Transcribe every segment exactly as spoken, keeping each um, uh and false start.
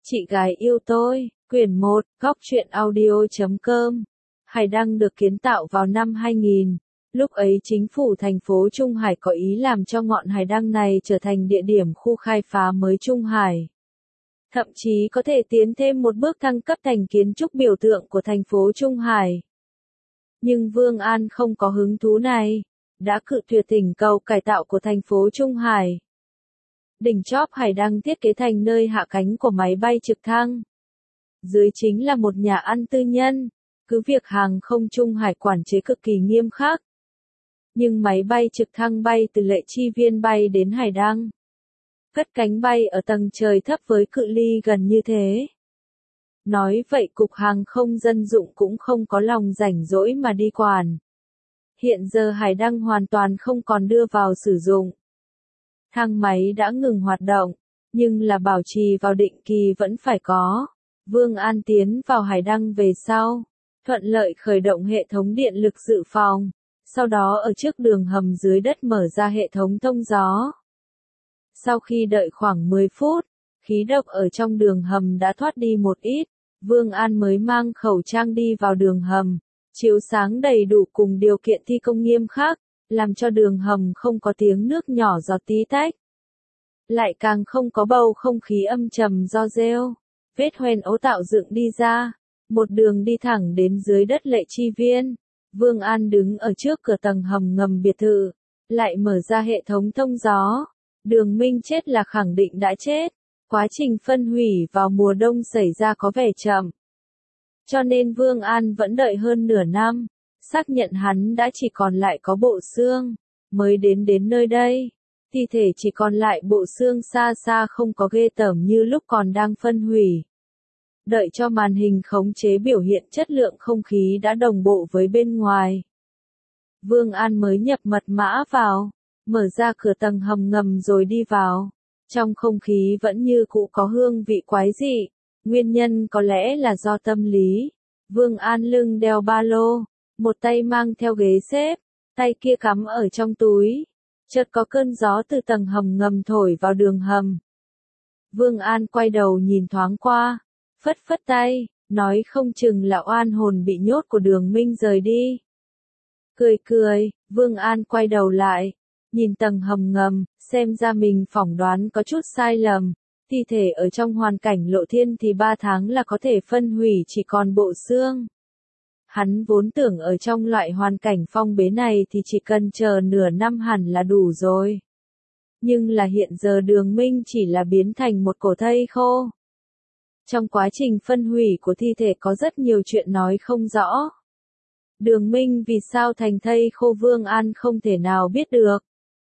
Chị gái yêu tôi, quyển một, góc truyện audio chấm com. Hải Đăng được kiến tạo vào năm hai nghìn. Lúc ấy chính phủ thành phố Trung Hải có ý làm cho ngọn hải đăng này trở thành địa điểm khu khai phá mới Trung Hải. Thậm chí có thể tiến thêm một bước thăng cấp thành kiến trúc biểu tượng của thành phố Trung Hải. Nhưng Vương An không có hứng thú này, đã cự tuyệt thỉnh cầu cải tạo của thành phố Trung Hải. Đỉnh chóp hải đăng thiết kế thành nơi hạ cánh của máy bay trực thăng. Dưới chính là một nhà ăn tư nhân, cứ việc hàng không Trung Hải quản chế cực kỳ nghiêm khắc. Nhưng máy bay trực thăng bay từ Lệ Chi Viên bay đến hải đăng. Cất cánh bay ở tầng trời thấp với cự ly gần như thế. Nói vậy cục hàng không dân dụng cũng không có lòng rảnh rỗi mà đi quản. Hiện giờ hải đăng hoàn toàn không còn đưa vào sử dụng. Thang máy đã ngừng hoạt động, nhưng là bảo trì vào định kỳ vẫn phải có. Vương An tiến vào hải đăng về sau, thuận lợi khởi động hệ thống điện lực dự phòng, sau đó ở trước đường hầm dưới đất mở ra hệ thống thông gió. Sau khi đợi khoảng mười phút, khí độc ở trong đường hầm đã thoát đi một ít, Vương An mới mang khẩu trang đi vào đường hầm, chiếu sáng đầy đủ cùng điều kiện thi công nghiêm khắc, làm cho đường hầm không có tiếng nước nhỏ giọt tí tách. Lại càng không có bầu không khí âm trầm do rêu, vết hoen ố tạo dựng đi ra, một đường đi thẳng đến dưới đất Lệ Chi Viên. Vương An đứng ở trước cửa tầng hầm ngầm biệt thự, lại mở ra hệ thống thông gió. Đường Minh chết là khẳng định đã chết, quá trình phân hủy vào mùa đông xảy ra có vẻ chậm. Cho nên Vương An vẫn đợi hơn nửa năm, xác nhận hắn đã chỉ còn lại có bộ xương, mới đến đến nơi đây. Thi thể chỉ còn lại bộ xương xa xa không có ghê tởm như lúc còn đang phân hủy. Đợi cho màn hình khống chế biểu hiện chất lượng không khí đã đồng bộ với bên ngoài. Vương An mới nhập mật mã vào, mở ra cửa tầng hầm ngầm rồi đi vào. Trong không khí vẫn như cũ có hương vị quái dị, nguyên nhân có lẽ là do tâm lý. Vương An lưng đeo ba lô, một tay mang theo ghế xếp, tay kia cắm ở trong túi. Chợt có cơn gió từ tầng hầm ngầm thổi vào đường hầm. Vương An quay đầu nhìn thoáng qua, phất phất tay, nói không chừng là oan hồn bị nhốt của Đường Minh rời đi. Cười cười, Vương An quay đầu lại, nhìn tầng hầm ngầm, xem ra mình phỏng đoán có chút sai lầm. Thi thể ở trong hoàn cảnh lộ thiên thì ba tháng là có thể phân hủy chỉ còn bộ xương. Hắn vốn tưởng ở trong loại hoàn cảnh phong bế này thì chỉ cần chờ nửa năm hẳn là đủ rồi. Nhưng là hiện giờ Đường Minh chỉ là biến thành một cổ thây khô. Trong quá trình phân hủy của thi thể có rất nhiều chuyện nói không rõ. Đường Minh vì sao thành thây khô Vương An không thể nào biết được.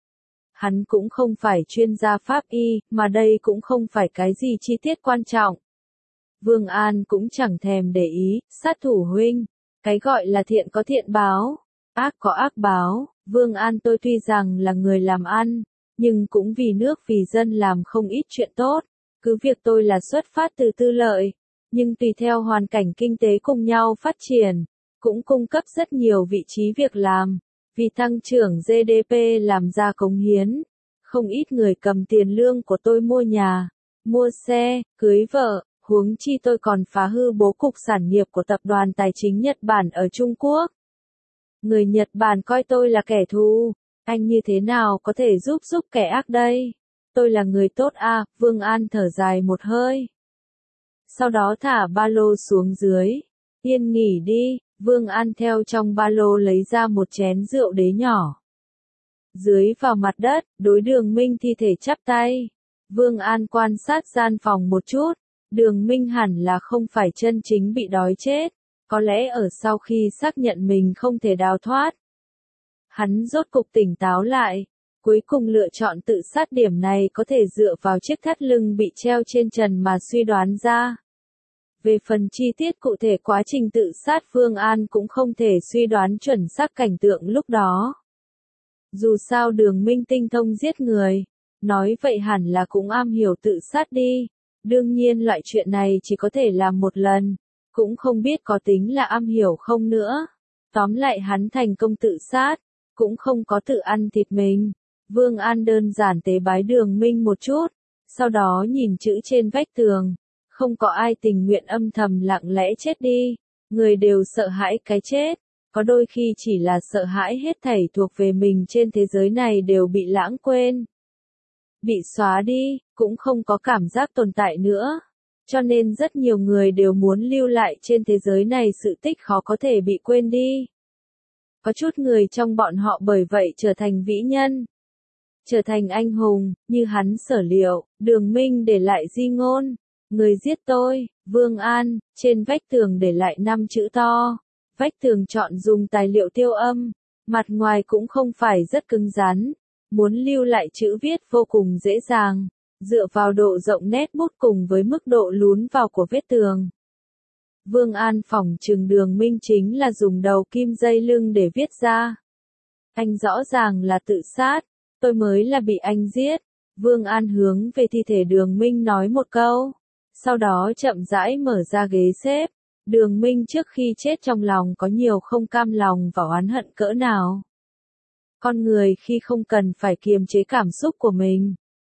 Hắn cũng không phải chuyên gia pháp y, mà đây cũng không phải cái gì chi tiết quan trọng. Vương An cũng chẳng thèm để ý, sát thủ huynh. Cái gọi là thiện có thiện báo, ác có ác báo. Vương An tôi tuy rằng là người làm ăn, nhưng cũng vì nước vì dân làm không ít chuyện tốt. Cứ việc tôi là xuất phát từ tư lợi, nhưng tùy theo hoàn cảnh kinh tế cùng nhau phát triển, cũng cung cấp rất nhiều vị trí việc làm, vì tăng trưởng giê đê pê làm ra cống hiến. Không ít người cầm tiền lương của tôi mua nhà, mua xe, cưới vợ, huống chi tôi còn phá hư bố cục sản nghiệp của tập đoàn tài chính Nhật Bản ở Trung Quốc. Người Nhật Bản coi tôi là kẻ thù, anh như thế nào có thể giúp giúp kẻ ác đây? Tôi là người tốt à, Vương An thở dài một hơi. Sau đó thả ba lô xuống dưới. Yên nghỉ đi, Vương An theo trong ba lô lấy ra một chén rượu đế nhỏ. Dưới vào mặt đất, đối Đường Minh thi thể chắp tay. Vương An quan sát gian phòng một chút. Đường Minh hẳn là không phải chân chính bị đói chết. Có lẽ ở sau khi xác nhận mình không thể đào thoát. Hắn rốt cục tỉnh táo lại. Cuối cùng lựa chọn tự sát, điểm này có thể dựa vào chiếc thắt lưng bị treo trên trần mà suy đoán ra. Về phần chi tiết cụ thể quá trình tự sát Vương An cũng không thể suy đoán chuẩn xác cảnh tượng lúc đó. Dù sao Đường Minh tinh thông giết người, nói vậy hẳn là cũng am hiểu tự sát đi. Đương nhiên loại chuyện này chỉ có thể làm một lần, cũng không biết có tính là am hiểu không nữa. Tóm lại hắn thành công tự sát, cũng không có tự ăn thịt mình. Vương An đơn giản tế bái Đường Minh một chút, sau đó nhìn chữ trên vách tường, Không có ai tình nguyện âm thầm lặng lẽ chết đi, người đều sợ hãi cái chết, có đôi khi chỉ là sợ hãi hết thảy thuộc về mình trên thế giới này đều bị lãng quên. Bị xóa đi, cũng không có cảm giác tồn tại nữa. Cho nên rất nhiều người đều muốn lưu lại trên thế giới này sự tích khó có thể bị quên đi. Có chút người trong bọn họ bởi vậy trở thành vĩ nhân, trở thành anh hùng, như hắn Sở Liệu, Đường Minh để lại di ngôn, người giết tôi, Vương An, trên vách tường để lại năm chữ to. Vách tường chọn dùng tài liệu tiêu âm, mặt ngoài cũng không phải rất cứng rắn, muốn lưu lại chữ viết vô cùng dễ dàng, dựa vào độ rộng nét bút cùng với mức độ lún vào của vết tường. Vương An phỏng chừng Đường Minh chính là dùng đầu kim dây lưng để viết ra. Anh rõ ràng là tự sát, tôi mới là bị anh giết. Vương An hướng về thi thể Đường Minh nói một câu, sau đó chậm rãi mở ra ghế xếp. Đường Minh trước khi chết trong lòng có nhiều không cam lòng và oán hận cỡ nào. Con người khi không cần phải kiềm chế cảm xúc của mình,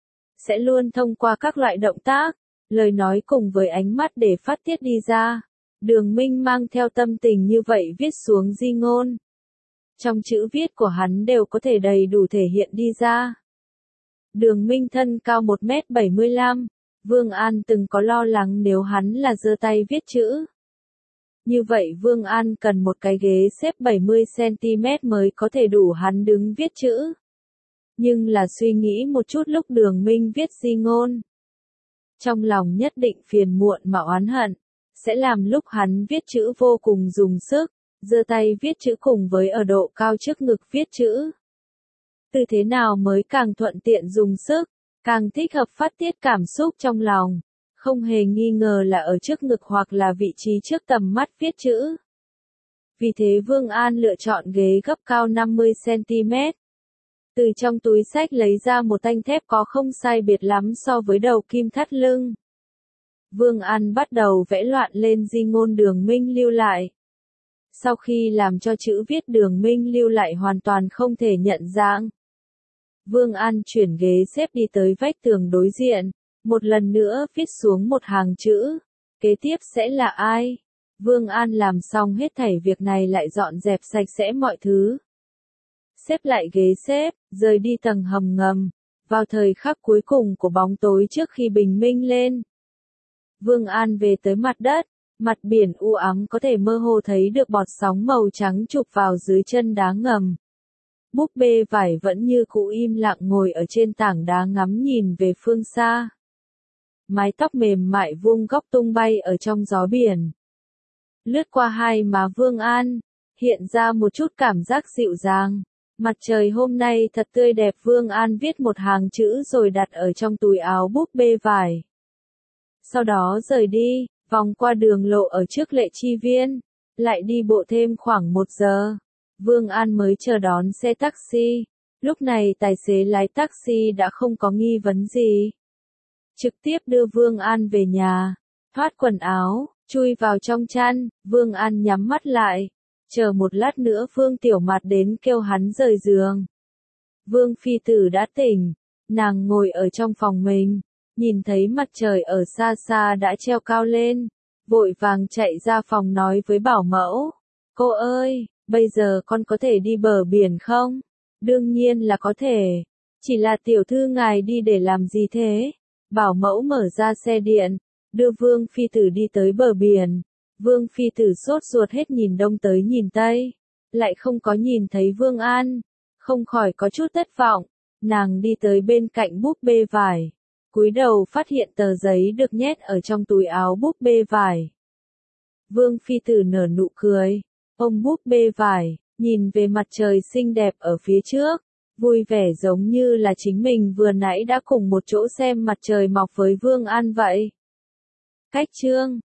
sẽ luôn thông qua các loại động tác, lời nói cùng với ánh mắt để phát tiết đi ra. Đường Minh mang theo tâm tình như vậy viết xuống di ngôn. Trong chữ viết của hắn đều có thể đầy đủ thể hiện đi ra. Đường Minh thân cao một mét bảy mươi lăm, Vương An từng có lo lắng nếu hắn là giơ tay viết chữ. Như vậy Vương An cần một cái ghế xếp bảy mươi xăng ti mét mới có thể đủ hắn đứng viết chữ. Nhưng là suy nghĩ một chút lúc Đường Minh viết di ngôn, trong lòng nhất định phiền muộn mà oán hận, sẽ làm lúc hắn viết chữ vô cùng dùng sức, giơ tay viết chữ cùng với ở độ cao trước ngực viết chữ. Từ thế nào mới càng thuận tiện dùng sức, càng thích hợp phát tiết cảm xúc trong lòng, không hề nghi ngờ là ở trước ngực hoặc là vị trí trước tầm mắt viết chữ. Vì thế Vương An lựa chọn ghế gấp cao năm mươi xăng ti mét. Từ trong túi xách lấy ra một thanh thép có không sai biệt lắm so với đầu kim thắt lưng. Vương An bắt đầu vẽ loạn lên di ngôn Đường Minh lưu lại. Sau khi làm cho chữ viết Đường Minh lưu lại hoàn toàn không thể nhận dạng, Vương An chuyển ghế xếp đi tới vách tường đối diện, một lần nữa viết xuống một hàng chữ. Kế tiếp sẽ là ai? Vương An làm xong hết thảy việc này lại dọn dẹp sạch sẽ mọi thứ. Xếp lại ghế xếp, rời đi tầng hầm ngầm, vào thời khắc cuối cùng của bóng tối trước khi bình minh lên. Vương An về tới mặt đất, mặt biển u ám có thể mơ hồ thấy được bọt sóng màu trắng chụp vào dưới chân đá ngầm. Búp bê vải vẫn như cũ im lặng ngồi ở trên tảng đá ngắm nhìn về phương xa. Mái tóc mềm mại vuông góc tung bay ở trong gió biển. Lướt qua hai má Vương An, hiện ra một chút cảm giác dịu dàng. Mặt trời hôm nay thật tươi đẹp. Vương An viết một hàng chữ rồi đặt ở trong túi áo búp bê vải. Sau đó rời đi, vòng qua đường lộ ở trước Lệ Chi Viên, lại đi bộ thêm khoảng một giờ. Vương An mới chờ đón xe taxi. Lúc này tài xế lái taxi đã không có nghi vấn gì, trực tiếp đưa Vương An về nhà. Thoát quần áo, chui vào trong chăn, Vương An nhắm mắt lại, chờ một lát nữa Vương Tiểu Mạt đến kêu hắn rời giường. Vương Phi Tử đã tỉnh, nàng ngồi ở trong phòng mình, nhìn thấy mặt trời ở xa xa đã treo cao lên, vội vàng chạy ra phòng nói với bảo mẫu, cô ơi, bây giờ con có thể đi bờ biển không? Đương nhiên là có thể, chỉ là tiểu thư ngài đi để làm gì thế? Bảo mẫu mở ra xe điện, đưa Vương Phi Tử đi tới bờ biển. Vương Phi Tử sốt ruột hết nhìn đông tới nhìn tây, lại không có nhìn thấy Vương An, không khỏi có chút thất vọng. Nàng đi tới bên cạnh búp bê vải, cúi đầu phát hiện tờ giấy được nhét ở trong túi áo búp bê vải. Vương Phi Tử nở nụ cười, ôm búp bê vải, nhìn về mặt trời xinh đẹp ở phía trước, vui vẻ giống như là chính mình vừa nãy đã cùng một chỗ xem mặt trời mọc với Vương An vậy. Cách chương